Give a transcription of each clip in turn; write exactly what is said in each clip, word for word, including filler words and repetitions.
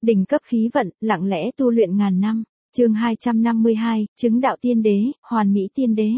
Đỉnh cấp khí vận, lặng lẽ tu luyện ngàn năm. Chương hai trăm năm mươi hai, chứng đạo tiên đế, hoàn mỹ tiên đế.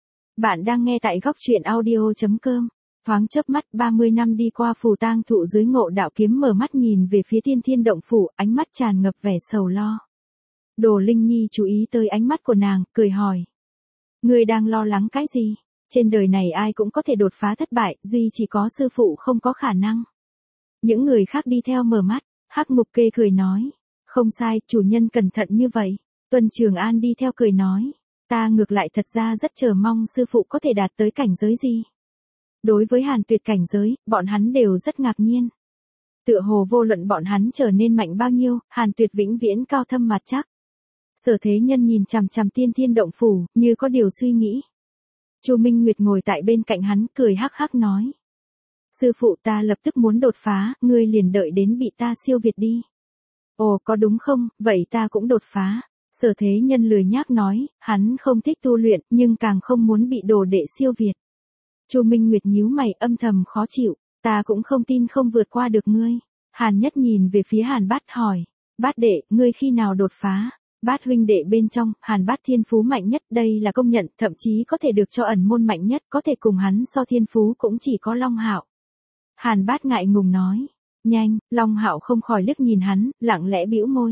Bạn đang nghe tại góc truyện audio chấm com. Thoáng chớp mắt ba mươi năm đi qua, Phù Tang Thụ dưới Ngộ Đạo Kiếm mở mắt nhìn về phía Tiên Thiên Động Phủ, ánh mắt tràn ngập vẻ sầu lo. Đồ Linh Nhi chú ý tới ánh mắt của nàng, cười hỏi: "Ngươi đang lo lắng cái gì? Trên đời này ai cũng có thể đột phá thất bại, duy chỉ có sư phụ không có khả năng." Những người khác đi theo mở mắt. Hắc Mục Kê cười nói: "Không sai, chủ nhân cẩn thận như vậy." Tuân Trường An đi theo cười nói: "Ta ngược lại thật ra rất chờ mong sư phụ có thể đạt tới cảnh giới gì." Đối với Hàn Tuyệt cảnh giới, bọn hắn đều rất ngạc nhiên. Tựa hồ vô luận bọn hắn trở nên mạnh bao nhiêu, Hàn Tuyệt vĩnh viễn cao thâm mặt chắc. Sở Thế Nhân nhìn chằm chằm Tiên Thiên Động Phủ, như có điều suy nghĩ. Chu Minh Nguyệt ngồi tại bên cạnh hắn, cười hắc hắc nói: "Sư phụ, ta lập tức muốn đột phá, ngươi liền đợi đến bị ta siêu việt đi." "Ồ, có đúng không, vậy ta cũng đột phá." Sở Thế Nhân lười nhác nói, hắn không thích tu luyện, nhưng càng không muốn bị đồ đệ siêu việt. Chu Minh Nguyệt nhíu mày, âm thầm khó chịu: "Ta cũng không tin không vượt qua được ngươi." Hàn Nhất nhìn về phía Hàn Bát hỏi: "Bát đệ, ngươi khi nào đột phá?" Bát huynh đệ bên trong, Hàn Bát thiên phú mạnh nhất, đây là công nhận, thậm chí có thể được cho ẩn môn mạnh nhất, có thể cùng hắn so thiên phú cũng chỉ có Long Hạo. Hàn Bát ngại ngùng nói: "Nhanh." Long Hạo không khỏi liếc nhìn hắn, lặng lẽ bĩu môi.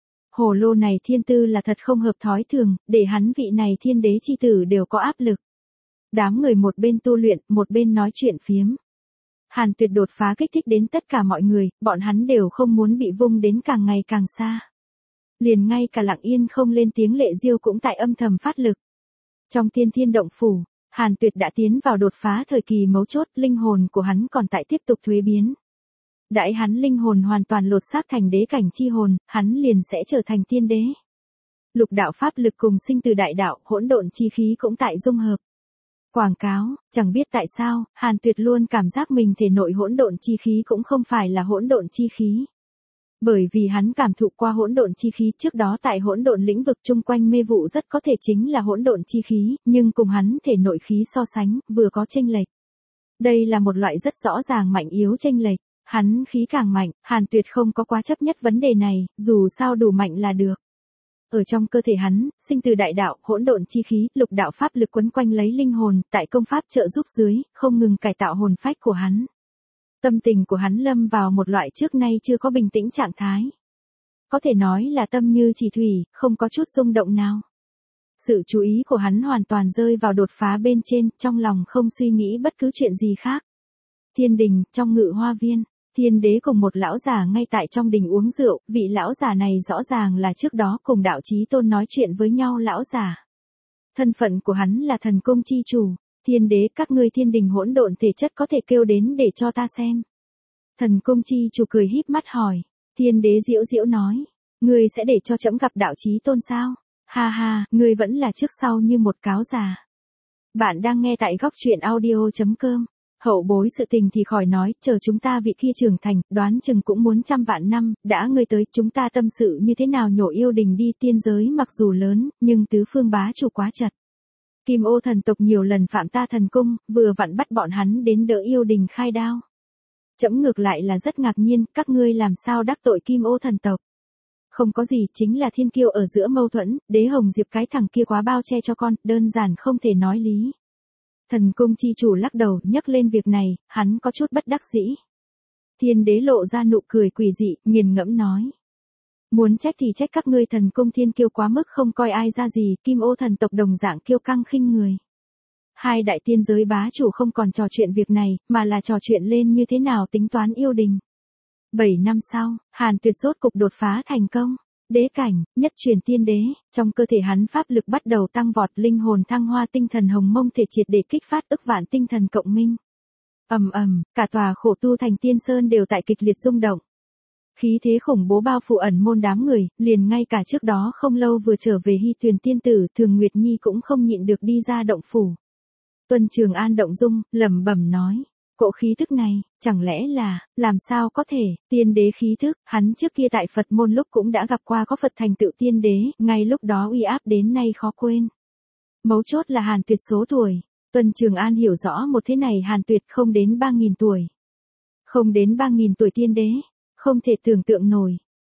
Hồ lô này thiên tư là thật không hợp thói thường, để hắn vị này thiên đế chi tử đều có áp lực. Đám người một bên tu luyện, một bên nói chuyện phiếm. Hàn Tuyệt đột phá kích thích đến tất cả mọi người, bọn hắn đều không muốn bị vung đến càng ngày càng xa. Liền ngay cả Lặng Yên không lên tiếng Lệ Diêu cũng tại âm thầm phát lực. Trong Tiên Thiên Động Phủ, Hàn Tuyệt đã tiến vào đột phá thời kỳ mấu chốt, linh hồn của hắn còn tại tiếp tục thuế biến. Đãi hắn linh hồn hoàn toàn lột xác thành đế cảnh chi hồn, hắn liền sẽ trở thành tiên đế. Lục đạo pháp lực cùng sinh từ đại đạo, hỗn độn chi khí cũng tại dung hợp. Quảng cáo, chẳng biết tại sao, Hàn Tuyệt luôn cảm giác mình thể nội hỗn độn chi khí cũng không phải là hỗn độn chi khí. Bởi vì hắn cảm thụ qua hỗn độn chi khí trước đó tại hỗn độn lĩnh vực chung quanh mê vụ rất có thể chính là hỗn độn chi khí, nhưng cùng hắn thể nội khí so sánh, vừa có chênh lệch. Đây là một loại rất rõ ràng mạnh yếu chênh lệch, hắn khí càng mạnh, Hàn Tuyệt không có quá chấp nhất vấn đề này, dù sao đủ mạnh là được. Ở trong cơ thể hắn, sinh từ đại đạo, hỗn độn chi khí, lục đạo pháp lực quấn quanh lấy linh hồn, tại công pháp trợ giúp dưới, không ngừng cải tạo hồn phách của hắn. Tâm tình của hắn lâm vào một loại trước nay chưa có bình tĩnh trạng thái. Có thể nói là tâm như chỉ thủy, không có chút rung động nào. Sự chú ý của hắn hoàn toàn rơi vào đột phá bên trên, trong lòng không suy nghĩ bất cứ chuyện gì khác. Thiên đình, trong Ngự Hoa Viên, Thiên đế cùng một lão già ngay tại trong đình uống rượu, vị lão già này rõ ràng là trước đó cùng Đạo Chí Tôn nói chuyện với nhau lão già. Thân phận của hắn là thần cung chi chủ. "Thiên đế, các ngươi thiên đình hỗn độn thể chất có thể kêu đến để cho ta xem." Thần cung chi chủ cười híp mắt hỏi. Thiên đế giễu giễu nói: "Ngươi sẽ để cho trẫm gặp Đạo Chí Tôn sao?" "Ha ha, ngươi vẫn là trước sau như một cáo già." Bạn đang nghe tại góc truyện audio chấm com. Hậu bối sự tình thì khỏi nói, chờ chúng ta vị kia trưởng thành, đoán chừng cũng muốn trăm vạn năm, đã ngươi tới, chúng ta tâm sự như thế nào nhổ yêu đình đi. Tiên giới mặc dù lớn, nhưng tứ phương bá chủ quá chật. Kim Ô thần tộc nhiều lần phạm ta thần cung, vừa vặn bắt bọn hắn đến đỡ yêu đình khai đao. Trẫm ngược lại là rất ngạc nhiên, các ngươi làm sao đắc tội Kim Ô thần tộc? Không có gì, chính là thiên kiêu ở giữa mâu thuẫn, Đế Hồng Diệp cái thằng kia quá bao che cho con, đơn giản không thể nói lý. Thần cung chi chủ lắc đầu, nhắc lên việc này, hắn có chút bất đắc dĩ. Thiên đế lộ ra nụ cười quỷ dị, nghiền ngẫm nói: "Muốn trách thì trách các ngươi thần cung thiên kiêu quá mức không coi ai ra gì, Kim Ô thần tộc đồng dạng kiêu căng khinh người. Hai đại tiên giới bá chủ không còn trò chuyện việc này, mà là trò chuyện lên như thế nào tính toán yêu đình." Bảy năm sau, Hàn Tuyệt rốt cục đột phá thành công. Đế cảnh, nhất truyền tiên đế, trong cơ thể hắn pháp lực bắt đầu tăng vọt, linh hồn thăng hoa, tinh thần hồng mông thể triệt để kích phát, ức vạn tinh thần cộng minh. Ầm ầm, cả tòa khổ tu thành tiên sơn đều tại kịch liệt rung động. Khí thế khủng bố bao phủ ẩn môn đám người, liền ngay cả trước đó không lâu vừa trở về Hy Tuyền tiên tử Thường Nguyệt Nhi cũng không nhịn được đi ra động phủ. Tuân Trường An động dung, lẩm bẩm nói: "Cỗ khí thức này, chẳng lẽ là, làm sao có thể, tiên đế khí thức?" Hắn trước kia tại Phật môn lúc cũng đã gặp qua có Phật thành tựu tiên đế, ngay lúc đó uy áp đến nay khó quên. Mấu chốt là Hàn Tuyệt số tuổi. Tuân Trường An hiểu rõ một thế này, Hàn Tuyệt không đến ba nghìn tuổi. Không đến ba nghìn tuổi tiên đế, không thể tưởng tượng nổi.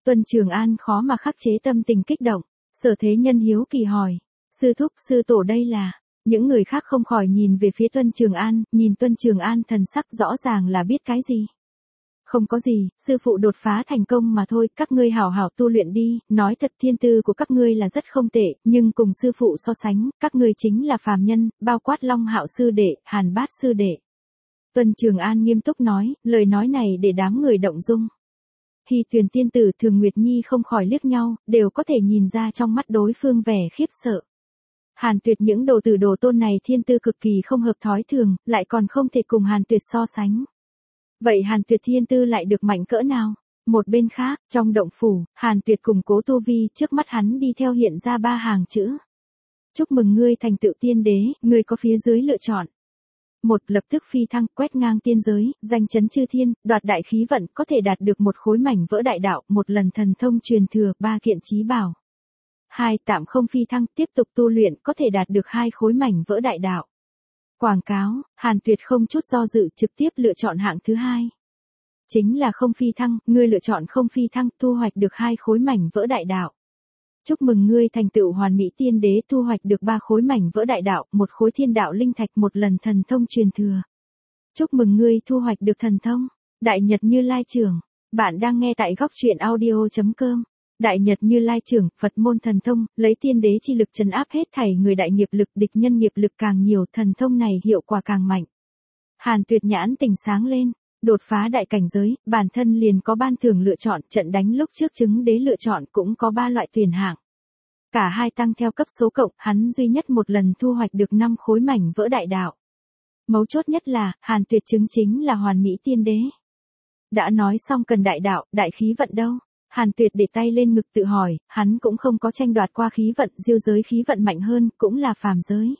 Tuân Trường An khó mà khắc chế tâm tình kích động. Sở Thế Nhân hiếu kỳ hỏi. Sư thúc, sư tổ đây là. Những người khác không khỏi nhìn về phía Tuân Trường An, nhìn Tuân Trường An thần sắc rõ ràng là biết cái gì. Không có gì, sư phụ đột phá thành công mà thôi, các ngươi hảo hảo tu luyện đi, nói thật thiên tư của các ngươi là rất không tệ, nhưng cùng sư phụ so sánh, các ngươi chính là phàm nhân, bao quát Long Hạo sư đệ, Hàn Bát sư đệ. Tuân Trường An nghiêm túc nói, lời nói này để đám người động dung. Hy Tuyền tiên tử Thường Nguyệt Nhi không khỏi liếc nhau, đều có thể nhìn ra trong mắt đối phương vẻ khiếp sợ. Hàn Tuyệt những đồ tử đồ tôn này thiên tư cực kỳ không hợp thói thường, lại còn không thể cùng Hàn Tuyệt so sánh. Vậy Hàn Tuyệt thiên tư lại được mạnh cỡ nào? Một bên khác, trong động phủ, Hàn Tuyệt cùng cố tu vi, trước mắt hắn đi theo hiện ra ba hàng chữ. Chúc mừng ngươi thành tựu tiên đế, ngươi có phía dưới lựa chọn. Một, lập tức phi thăng, quét ngang tiên giới, danh chấn chư thiên, đoạt đại khí vận, có thể đạt được một khối mảnh vỡ đại đạo, một lần thần thông truyền thừa, ba kiện chí bảo. Hai, tạm không phi thăng, tiếp tục tu luyện, có thể đạt được hai khối mảnh vỡ đại đạo. Quảng cáo, Hàn Tuyệt không chút do dự trực tiếp lựa chọn hạng thứ hai. Chính là không phi thăng, ngươi lựa chọn không phi thăng, thu hoạch được hai khối mảnh vỡ đại đạo. Chúc mừng ngươi thành tựu hoàn mỹ tiên đế, thu hoạch được ba khối mảnh vỡ đại đạo, một khối thiên đạo linh thạch, một lần thần thông truyền thừa. Chúc mừng ngươi thu hoạch được thần thông, Đại Nhật Như Lai trưởng. Bạn đang nghe tại góc truyện audio chấm com. Đại Nhật Như Lai trưởng, Phật môn thần thông, lấy tiên đế chi lực trấn áp hết thảy người đại nghiệp lực, địch nhân nghiệp lực càng nhiều, thần thông này hiệu quả càng mạnh. Hàn Tuyệt nhãn tỉnh sáng lên, đột phá đại cảnh giới, bản thân liền có ban thưởng lựa chọn, trận đánh lúc trước chứng đế lựa chọn cũng có ba loại tuyển hạng. Cả hai tăng theo cấp số cộng, hắn duy nhất một lần thu hoạch được năm khối mảnh vỡ đại đạo. Mấu chốt nhất là, Hàn Tuyệt chứng chính là hoàn mỹ tiên đế. Đã nói xong cần đại đạo, đại khí vận đâu? Hàn Tuyệt để tay lên ngực tự hỏi, hắn cũng không có tranh đoạt qua khí vận, diêu giới khí vận mạnh hơn, cũng là phàm giới.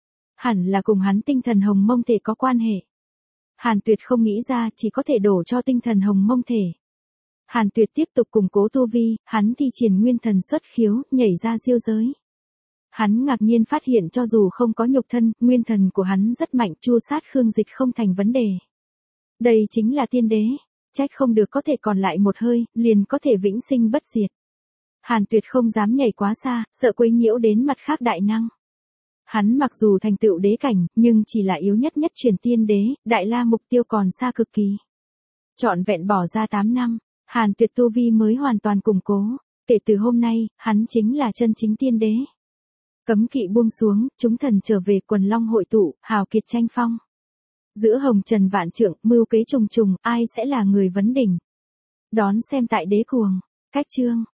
Hẳn là cùng hắn tinh thần hồng mông thể có quan hệ. Hàn Tuyệt không nghĩ ra, chỉ có thể đổ cho tinh thần hồng mông thể. Hàn Tuyệt tiếp tục củng cố tu vi, hắn thi triển nguyên thần xuất khiếu, nhảy ra diêu giới. Hắn ngạc nhiên phát hiện cho dù không có nhục thân, nguyên thần của hắn rất mạnh, chu sát Khương Dịch không thành vấn đề. Đây chính là tiên đế. Trách không được có thể còn lại một hơi, liền có thể vĩnh sinh bất diệt. Hàn Tuyệt không dám nhảy quá xa, sợ quấy nhiễu đến mặt khác đại năng. Hắn mặc dù thành tựu đế cảnh, nhưng chỉ là yếu nhất nhất truyền tiên đế, đại la mục tiêu còn xa cực kỳ. Trọn vẹn bỏ ra tám năm, Hàn Tuyệt tu vi mới hoàn toàn củng cố. Kể từ hôm nay, hắn chính là chân chính tiên đế. Cấm kỵ buông xuống, chúng thần trở về, quần long hội tụ, hào kiệt tranh phong. Giữa hồng trần vạn trượng, mưu kế trùng trùng, ai sẽ là người vấn đỉnh? Đón xem tại Đế Cuồng. Cách chương.